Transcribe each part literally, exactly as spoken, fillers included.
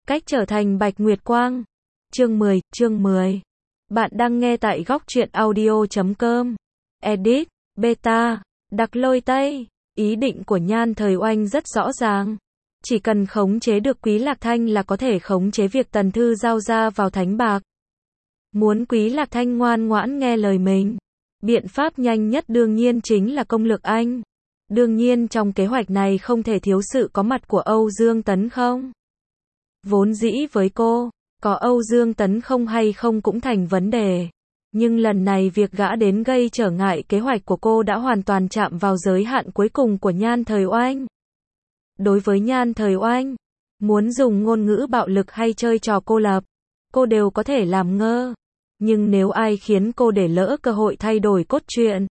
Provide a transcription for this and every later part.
Cách trở thành Bạch Nguyệt Quang. Chương mười, chương mười. Bạn đang nghe tại góc truyện audio chấm com. Edit, beta, đặc lôi Tây. Ý định của Nhan Thời Oanh rất rõ ràng. Chỉ cần khống chế được Quý Lạc Thanh là có thể khống chế việc Tần Thư giao ra vào thánh bạc. Muốn Quý Lạc Thanh ngoan ngoãn nghe lời mình. Biện pháp nhanh nhất đương nhiên chính là công lực anh. Đương nhiên trong kế hoạch này không thể thiếu sự có mặt của Âu Dương Tấn không? Vốn dĩ với cô, có Âu Dương Tấn không hay không cũng thành vấn đề. Nhưng lần này việc gã đến gây trở ngại kế hoạch của cô đã hoàn toàn chạm vào giới hạn cuối cùng của Nhan Thời Oanh. Đối với Nhan Thời Oanh, muốn dùng ngôn ngữ bạo lực hay chơi trò cô lập, cô đều có thể làm ngơ. Nhưng nếu ai khiến cô để lỡ cơ hội thay đổi cốt truyện,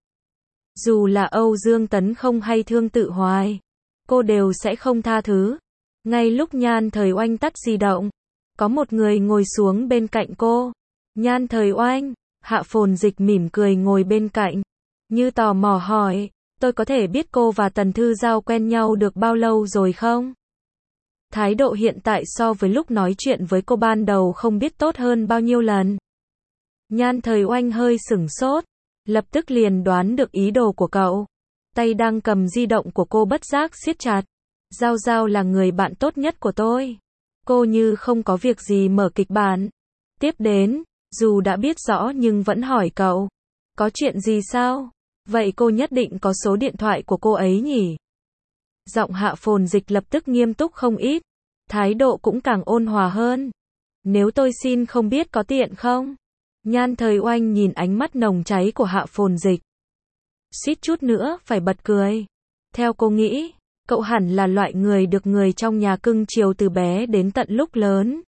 dù là Âu Dương Tấn không hay Thương Tự Hoài, cô đều sẽ không tha thứ. Ngay lúc Nhan Thời Oanh tắt di động, có một người ngồi xuống bên cạnh cô. Nhan Thời Oanh, Hạ Phồn Dịch mỉm cười ngồi bên cạnh, như tò mò hỏi, tôi có thể biết cô và Tần Thư Giao quen nhau được bao lâu rồi không? Thái độ hiện tại so với lúc nói chuyện với cô ban đầu không biết tốt hơn bao nhiêu lần. Nhan Thời Oanh hơi sửng sốt, lập tức liền đoán được ý đồ của cậu. Tay đang cầm di động của cô bất giác siết chặt. Giao Giao là người bạn tốt nhất của tôi. Cô như không có việc gì mở kịch bản. Tiếp đến, dù đã biết rõ nhưng vẫn hỏi cậu. Có chuyện gì sao? Vậy cô nhất định có số điện thoại của cô ấy nhỉ? Giọng Hạ Phồn Dịch lập tức nghiêm túc không ít. Thái độ cũng càng ôn hòa hơn. Nếu tôi xin không biết có tiện không? Nhan Thời Oanh nhìn ánh mắt nồng cháy của Hạ Phồn Dịch. Suýt chút nữa phải bật cười. Theo cô nghĩ, cậu hẳn là loại người được người trong nhà cưng chiều từ bé đến tận lúc lớn.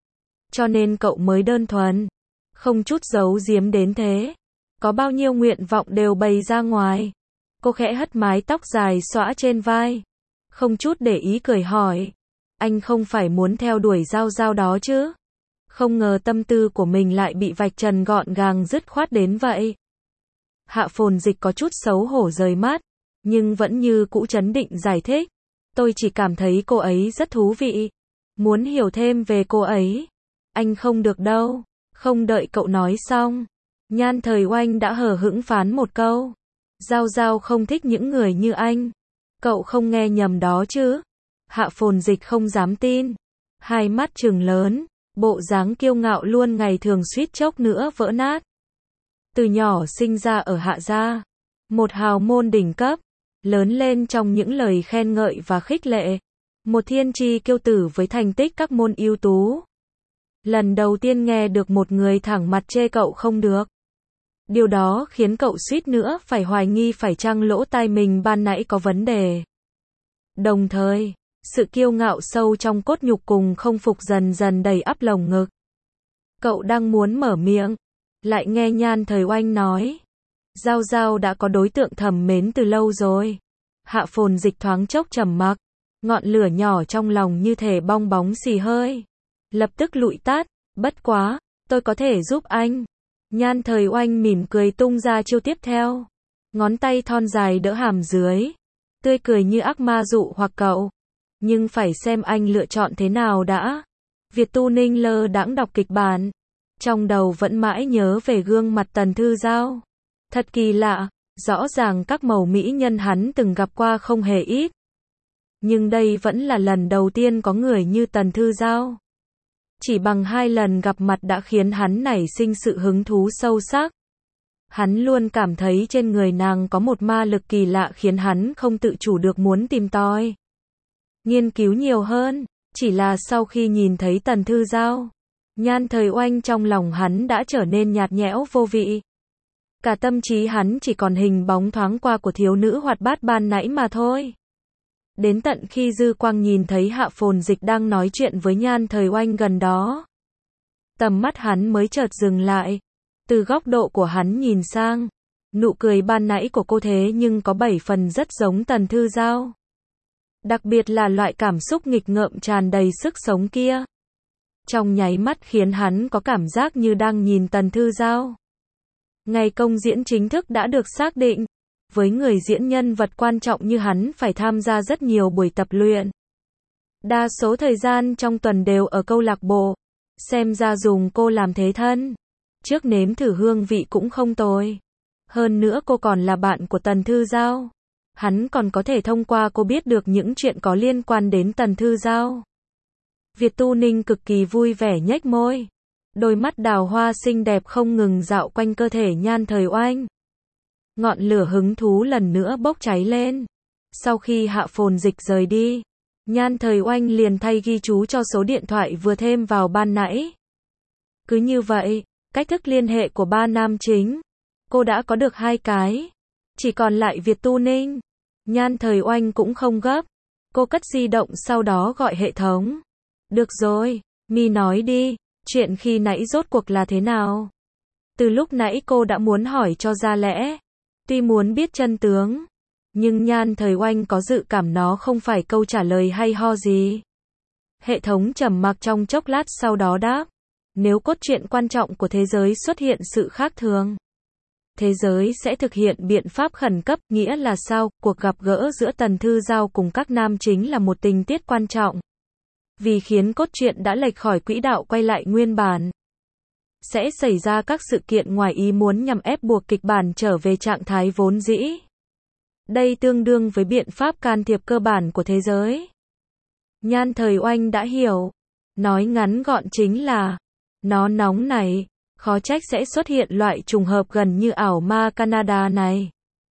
Cho nên cậu mới đơn thuần, không chút giấu giếm đến thế. Có bao nhiêu nguyện vọng đều bày ra ngoài. Cô khẽ hất mái tóc dài xõa trên vai, không chút để ý cười hỏi. Anh không phải muốn theo đuổi Giao Giao đó chứ? Không ngờ tâm tư của mình lại bị vạch trần gọn gàng dứt khoát đến vậy. Hạ Phồn Dịch có chút xấu hổ rời mắt, nhưng vẫn như cũ trấn định giải thích. Tôi chỉ cảm thấy cô ấy rất thú vị. Muốn hiểu thêm về cô ấy. Anh không được đâu. Không đợi cậu nói xong, Nhan Thời Oanh đã hờ hững phán một câu. Giao Giao không thích những người như anh. Cậu không nghe nhầm đó chứ? Hạ Phồn Dịch không dám tin. Hai mắt trừng lớn, bộ dáng kiêu ngạo luôn ngày thường suýt chốc nữa vỡ nát. Từ nhỏ sinh ra ở Hạ gia, một hào môn đỉnh cấp, lớn lên trong những lời khen ngợi và khích lệ, một thiên tri kiêu tử với thành tích các môn ưu tú. Lần đầu tiên nghe được một người thẳng mặt chê cậu không được. Điều đó khiến cậu suýt nữa phải hoài nghi phải chăng lỗ tai mình ban nãy có vấn đề. Đồng thời, sự kiêu ngạo sâu trong cốt nhục cùng không phục dần dần đầy ắp lồng ngực. Cậu đang muốn mở miệng, lại nghe Nhan Thời Oanh nói. Giao Giao đã có đối tượng thầm mến từ lâu rồi. Hạ Phồn Dịch thoáng chốc trầm mặc, ngọn lửa nhỏ trong lòng như thể bong bóng xì hơi. Lập tức lụi tắt, bất quá, tôi có thể giúp anh. Nhan Thời Oanh mỉm cười tung ra chiêu tiếp theo. Ngón tay thon dài đỡ hàm dưới, tươi cười như ác ma dụ hoặc cậu. Nhưng phải xem anh lựa chọn thế nào đã. Việt Tu Ninh lơ đãng đọc kịch bản. Trong đầu vẫn mãi nhớ về gương mặt Tần Thư Giao. Thật kỳ lạ, rõ ràng các màu mỹ nhân hắn từng gặp qua không hề ít. Nhưng đây vẫn là lần đầu tiên có người như Tần Thư Giao. Chỉ bằng hai lần gặp mặt đã khiến hắn nảy sinh sự hứng thú sâu sắc. Hắn luôn cảm thấy trên người nàng có một ma lực kỳ lạ khiến hắn không tự chủ được muốn tìm tòi. Nghiên cứu nhiều hơn, chỉ là sau khi nhìn thấy Tần Thư Giao, Nhan Thời Oanh trong lòng hắn đã trở nên nhạt nhẽo vô vị. Cả tâm trí hắn chỉ còn hình bóng thoáng qua của thiếu nữ hoạt bát ban nãy mà thôi. Đến tận khi dư quang nhìn thấy Hạ Phồn Dịch đang nói chuyện với Nhan Thời Oanh gần đó, tầm mắt hắn mới chợt dừng lại. Từ góc độ của hắn nhìn sang, nụ cười ban nãy của cô thế nhưng có bảy phần rất giống Tần Thư Giao. Đặc biệt là loại cảm xúc nghịch ngợm tràn đầy sức sống kia. Trong nháy mắt khiến hắn có cảm giác như đang nhìn Tần Thư Giao. Ngày công diễn chính thức đã được xác định. Với người diễn nhân vật quan trọng như hắn phải tham gia rất nhiều buổi tập luyện. Đa số thời gian trong tuần đều ở câu lạc bộ. Xem ra dùng cô làm thế thân. Trước nếm thử hương vị cũng không tồi. Hơn nữa cô còn là bạn của Tần Thư Giao. Hắn còn có thể thông qua cô biết được những chuyện có liên quan đến Tần Thư Giao. Việt Tu Ninh cực kỳ vui vẻ nhếch môi. Đôi mắt đào hoa xinh đẹp không ngừng dạo quanh cơ thể Nhan Thời Oanh. Ngọn lửa hứng thú lần nữa bốc cháy lên. Sau khi Hạ Phồn Dịch rời đi, Nhan Thời Oanh liền thay ghi chú cho số điện thoại vừa thêm vào ban nãy. Cứ như vậy, cách thức liên hệ của ba nam chính, cô đã có được hai cái. Chỉ còn lại Việt Tu Ninh. Nhan Thời Oanh cũng không gấp. Cô cất di động sau đó gọi hệ thống. Được rồi, mi nói đi, chuyện khi nãy rốt cuộc là thế nào? Từ lúc nãy cô đã muốn hỏi cho ra lẽ. Tuy muốn biết chân tướng, nhưng Nhan Thời Oanh có dự cảm nó không phải câu trả lời hay ho gì. Hệ thống trầm mặc trong chốc lát sau đó đáp. Nếu cốt truyện quan trọng của thế giới xuất hiện sự khác thường, thế giới sẽ thực hiện biện pháp khẩn cấp, nghĩa là sao? Cuộc gặp gỡ giữa Tần Thư Giao cùng các nam chính là một tình tiết quan trọng. Vì khiến cốt truyện đã lệch khỏi quỹ đạo quay lại nguyên bản. Sẽ xảy ra các sự kiện ngoài ý muốn nhằm ép buộc kịch bản trở về trạng thái vốn dĩ. Đây tương đương với biện pháp can thiệp cơ bản của thế giới. Nhan Thời Oanh đã hiểu. Nói ngắn gọn chính là, nó nóng này, khó trách sẽ xuất hiện loại trùng hợp gần như ảo ma Canada này.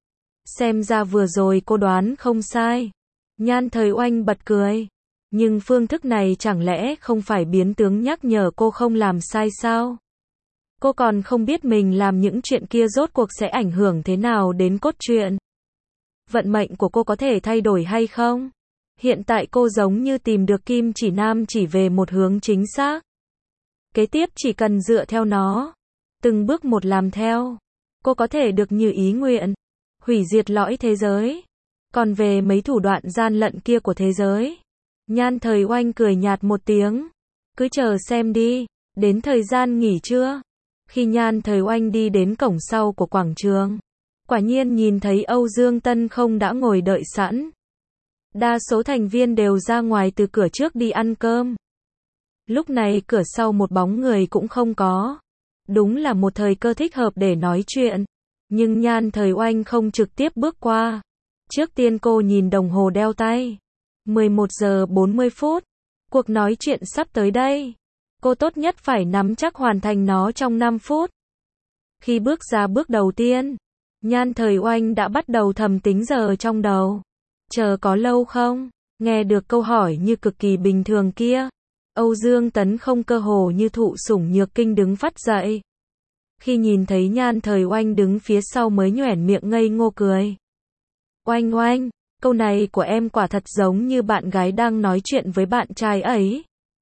Xem ra vừa rồi cô đoán không sai. Nhan Thời Oanh bật cười. Nhưng phương thức này chẳng lẽ không phải biến tướng nhắc nhở cô không làm sai sao? Cô còn không biết mình làm những chuyện kia rốt cuộc sẽ ảnh hưởng thế nào đến cốt truyện. Vận mệnh của cô có thể thay đổi hay không? Hiện tại cô giống như tìm được kim chỉ nam chỉ về một hướng chính xác. Kế tiếp chỉ cần dựa theo nó, từng bước một làm theo, cô có thể được như ý nguyện, hủy diệt lõi thế giới. Còn về mấy thủ đoạn gian lận kia của thế giới, Nhan Thời Oanh cười nhạt một tiếng, cứ chờ xem đi. Đến thời gian nghỉ trưa, khi Nhan Thời Oanh đi đến cổng sau của quảng trường, quả nhiên nhìn thấy Âu Dương Tân Không đã ngồi đợi sẵn. Đa số thành viên đều ra ngoài từ cửa trước đi ăn cơm. Lúc này cửa sau một bóng người cũng không có. Đúng là một thời cơ thích hợp để nói chuyện. Nhưng Nhan Thời Oanh không trực tiếp bước qua. Trước tiên cô nhìn đồng hồ đeo tay. mười một giờ bốn mươi phút. Cuộc nói chuyện sắp tới đây. Cô tốt nhất phải nắm chắc hoàn thành nó trong năm phút. Khi bước ra bước đầu tiên, Nhan Thời Oanh đã bắt đầu thầm tính giờ trong đầu. Chờ có lâu không? Nghe được câu hỏi như cực kỳ bình thường kia, Âu Dương Tấn Không cơ hồ như thụ sủng nhược kinh đứng phát dậy. Khi nhìn thấy Nhan Thời Oanh đứng phía sau mới nhoẻn miệng ngây ngô cười. Oanh oanh, câu này của em quả thật giống như bạn gái đang nói chuyện với bạn trai ấy.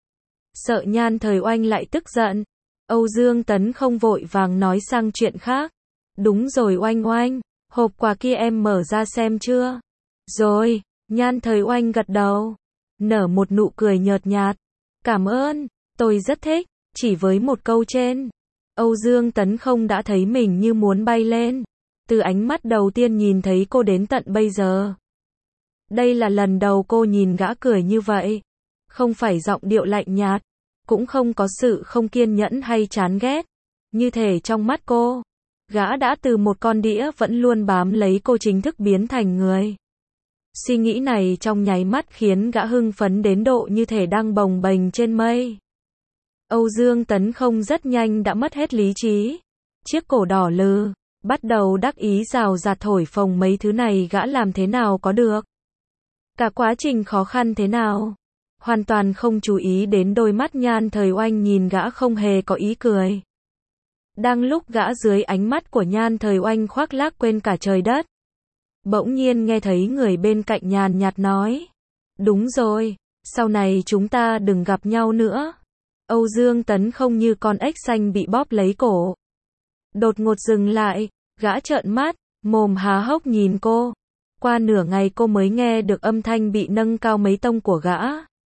Sợ Nhan Thời Oanh lại tức giận, Âu Dương Tấn Không vội vàng nói sang chuyện khác. Đúng rồi Oanh oanh, hộp quà kia em mở ra xem chưa? Rồi, Nhan Thời Oanh gật đầu, nở một nụ cười nhợt nhạt. Cảm ơn, tôi rất thích. Chỉ với một câu trên, Âu Dương Tấn Không đã thấy mình như muốn bay lên. Từ ánh mắt đầu tiên nhìn thấy cô đến tận bây giờ. Đây là lần đầu cô nhìn gã cười như vậy. Không phải giọng điệu lạnh nhạt, cũng không có sự không kiên nhẫn hay chán ghét. Như thể trong mắt cô, gã đã từ một con đĩa vẫn luôn bám lấy cô chính thức biến thành người. Suy nghĩ này trong nháy mắt khiến gã hưng phấn đến độ như thể đang bồng bềnh trên mây. Âu Dương Tấn Không rất nhanh đã mất hết lý trí. Chiếc cổ đỏ lừ, bắt đầu đắc ý rào rạt thổi phồng mấy thứ này gã làm thế nào có được. Cả quá trình khó khăn thế nào. Hoàn toàn không chú ý đến đôi mắt Nhan Thời Oanh nhìn gã không hề có ý cười. Đang lúc gã dưới ánh mắt của Nhan Thời Oanh khoác lác quên cả trời đất. Bỗng nhiên nghe thấy người bên cạnh nhàn nhạt nói. Đúng rồi, sau này chúng ta đừng gặp nhau nữa. Âu Dương Tấn Không như con ếch xanh bị bóp lấy cổ. Đột ngột dừng lại, gã trợn mắt, mồm há hốc nhìn cô. Qua nửa ngày cô mới nghe được âm thanh bị nâng cao mấy tông của gã.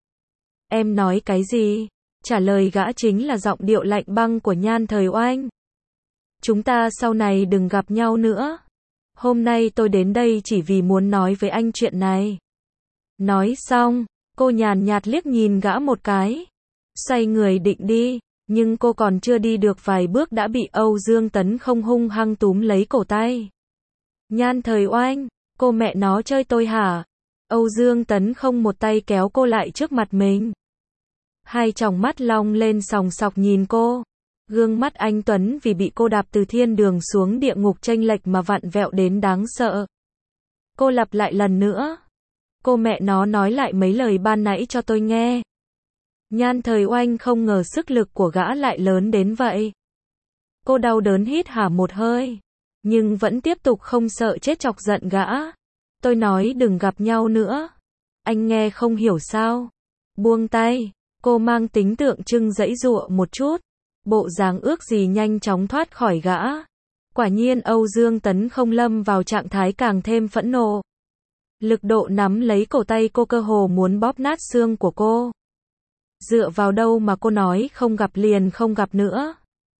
Em nói cái gì? Trả lời gã chính là giọng điệu lạnh băng của Nhan Thời Oanh. Chúng ta sau này đừng gặp nhau nữa. Hôm nay tôi đến đây chỉ vì muốn nói với anh chuyện này. Nói xong, Cô nhàn nhạt liếc nhìn gã một cái. Xoay người định đi, nhưng cô còn chưa đi được vài bước đã bị Âu Dương Tấn không hung hăng túm lấy cổ tay. Nhan Thời Oanh, cô mẹ nó chơi tôi hả? Âu Dương Tấn không một tay kéo cô lại trước mặt mình. Hai tròng mắt long lên sòng sọc nhìn cô. Gương mắt anh Tuấn vì bị cô đạp từ thiên đường xuống địa ngục chênh lệch mà vặn vẹo đến đáng sợ. Cô lặp lại lần nữa. Cô mẹ nó nói lại mấy lời ban nãy cho tôi nghe. Nhan Thời Oanh không ngờ sức lực của gã lại lớn đến vậy. Cô đau đớn hít hà một hơi, nhưng vẫn tiếp tục không sợ chết chọc giận gã. Tôi nói đừng gặp nhau nữa. Anh nghe không hiểu sao? Buông tay. Cô mang tính tượng trưng giãy giụa một chút. Bộ dáng ước gì nhanh chóng thoát khỏi gã. Quả nhiên Âu Dương Tấn không lâm vào trạng thái càng thêm phẫn nộ. Lực độ nắm lấy cổ tay cô cơ hồ muốn bóp nát xương của cô. Dựa vào đâu mà cô nói không gặp liền không gặp nữa?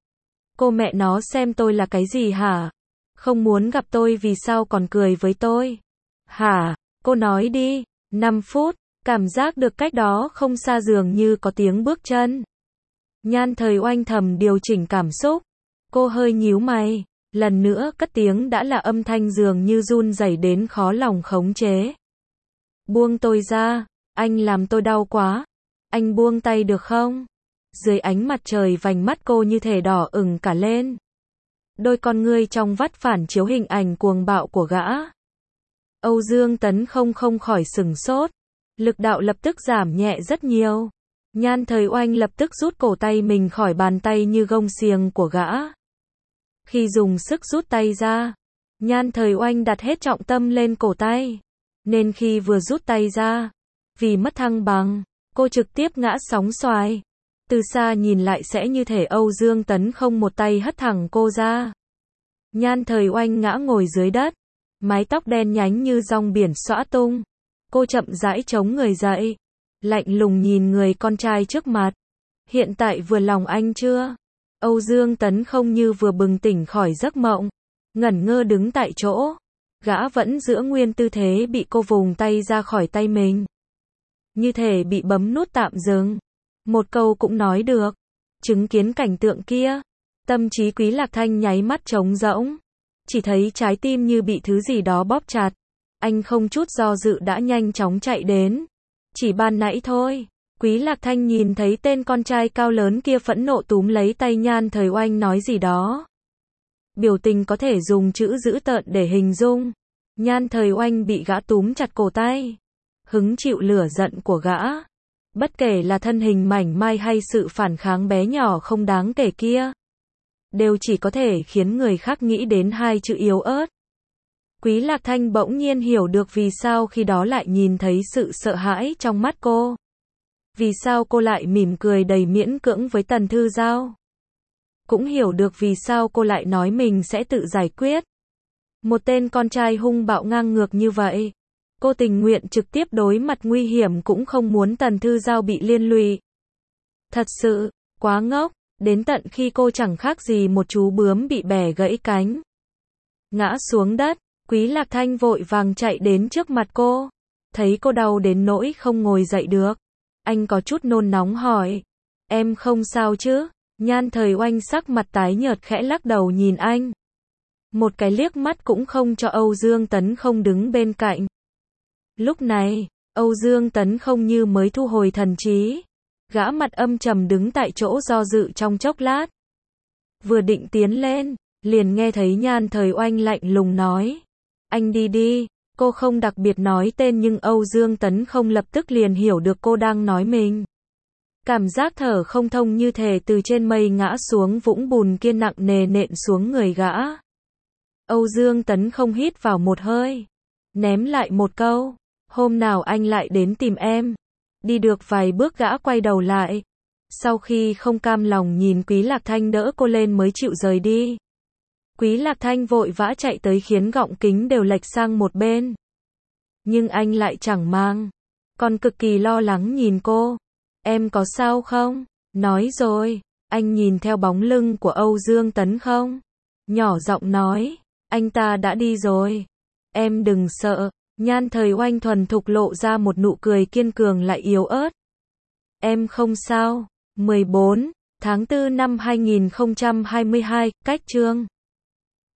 Cô mẹ nó xem tôi là cái gì hả? Không muốn gặp tôi vì sao còn cười với tôi? Hả? Cô nói đi. năm phút, cảm giác được cách đó không xa dường như có tiếng bước chân. Nhan Thời Oanh thầm điều chỉnh cảm xúc. Cô hơi nhíu mày. Lần nữa cất tiếng đã là âm thanh dường như run rẩy đến khó lòng khống chế. Buông tôi ra, anh làm tôi đau quá. Anh buông tay được không? Dưới ánh mặt trời vành mắt cô như thể đỏ ửng cả lên. Đôi con ngươi trong vắt phản chiếu hình ảnh cuồng bạo của gã. Âu Dương Tấn không không khỏi sừng sốt. Lực đạo lập tức giảm nhẹ rất nhiều. Nhan Thời Oanh lập tức rút cổ tay mình khỏi bàn tay như gông xiềng của gã. Khi dùng sức rút tay ra, Nhan Thời Oanh đặt hết trọng tâm lên cổ tay. Nên khi vừa rút tay ra, vì mất thăng bằng, cô trực tiếp ngã sóng xoài. Từ xa nhìn lại sẽ như thể Âu Dương Tấn không một tay hất thẳng cô ra. Nhan Thời Oanh ngã ngồi dưới đất, mái tóc đen nhánh như rong biển xõa tung. Cô chậm rãi chống người dậy, lạnh lùng nhìn người con trai trước mặt. Hiện tại vừa lòng anh chưa? Âu Dương Tấn không như vừa bừng tỉnh khỏi giấc mộng, ngẩn ngơ đứng tại chỗ. Gã vẫn giữ nguyên tư thế bị cô vùng tay ra khỏi tay mình. Như thể bị bấm nút tạm dừng. Một câu cũng nói được. Chứng kiến cảnh tượng kia, tâm trí Quý Lạc Thanh nháy mắt trống rỗng. Chỉ thấy trái tim như bị thứ gì đó bóp chặt. Anh không chút do dự đã nhanh chóng chạy đến. Chỉ ban nãy thôi. Quý Lạc Thanh nhìn thấy tên con trai cao lớn kia phẫn nộ túm lấy tay Nhan Thời Oanh nói gì đó. Biểu tình có thể dùng chữ dữ tợn để hình dung. Nhan Thời Oanh bị gã túm chặt cổ tay. Hứng chịu lửa giận của gã. Bất kể là thân hình mảnh mai hay sự phản kháng bé nhỏ không đáng kể kia, đều chỉ có thể khiến người khác nghĩ đến hai chữ yếu ớt. Quý Lạc Thanh bỗng nhiên hiểu được vì sao khi đó lại nhìn thấy sự sợ hãi trong mắt cô. Vì sao cô lại mỉm cười đầy miễn cưỡng với Tần Thư Giao. Cũng hiểu được vì sao cô lại nói mình sẽ tự giải quyết. Một tên con trai hung bạo ngang ngược như vậy. Cô tình nguyện trực tiếp đối mặt nguy hiểm cũng không muốn Tần Thư Giao bị liên lụy. Thật sự, quá ngốc, đến tận khi cô chẳng khác gì một chú bướm bị bẻ gãy cánh. Ngã xuống đất, Quý Lạc Thanh vội vàng chạy đến trước mặt cô. Thấy cô đau đến nỗi không ngồi dậy được. Anh có chút nôn nóng hỏi. Em không sao chứ? Nhan Thời Oanh sắc mặt tái nhợt khẽ lắc đầu nhìn anh. Một cái liếc mắt cũng không cho Âu Dương Tấn không đứng bên cạnh. Lúc này, Âu Dương Tấn không như mới thu hồi thần trí. Gã mặt âm trầm đứng tại chỗ do dự trong chốc lát. Vừa định tiến lên, liền nghe thấy Nhan Thời Oanh lạnh lùng nói. Anh đi đi. Cô không đặc biệt nói tên nhưng Âu Dương Tấn không lập tức liền hiểu được cô đang nói mình. Cảm giác thở không thông như thể từ trên mây ngã xuống vũng bùn kia nặng nề nện xuống người gã. Âu Dương Tấn không hít vào một hơi. Ném lại một câu. Hôm nào anh lại đến tìm em. Đi được vài bước gã quay đầu lại. Sau khi không cam lòng nhìn Quý Lạc Thanh đỡ cô lên mới chịu rời đi. Quý Lạc Thanh vội vã chạy tới khiến gọng kính đều lệch sang một bên. Nhưng anh lại chẳng mang. Còn cực kỳ lo lắng nhìn cô. Em có sao không? Nói rồi. Anh nhìn theo bóng lưng của Âu Dương Tấn không? Nhỏ giọng nói. Anh ta đã đi rồi. Em đừng sợ. Nhan Thời Oanh thuần thục lộ ra một nụ cười kiên cường lại yếu ớt. Em không sao. mười bốn tháng tư năm hai nghìn không trăm hai mươi hai, cách chương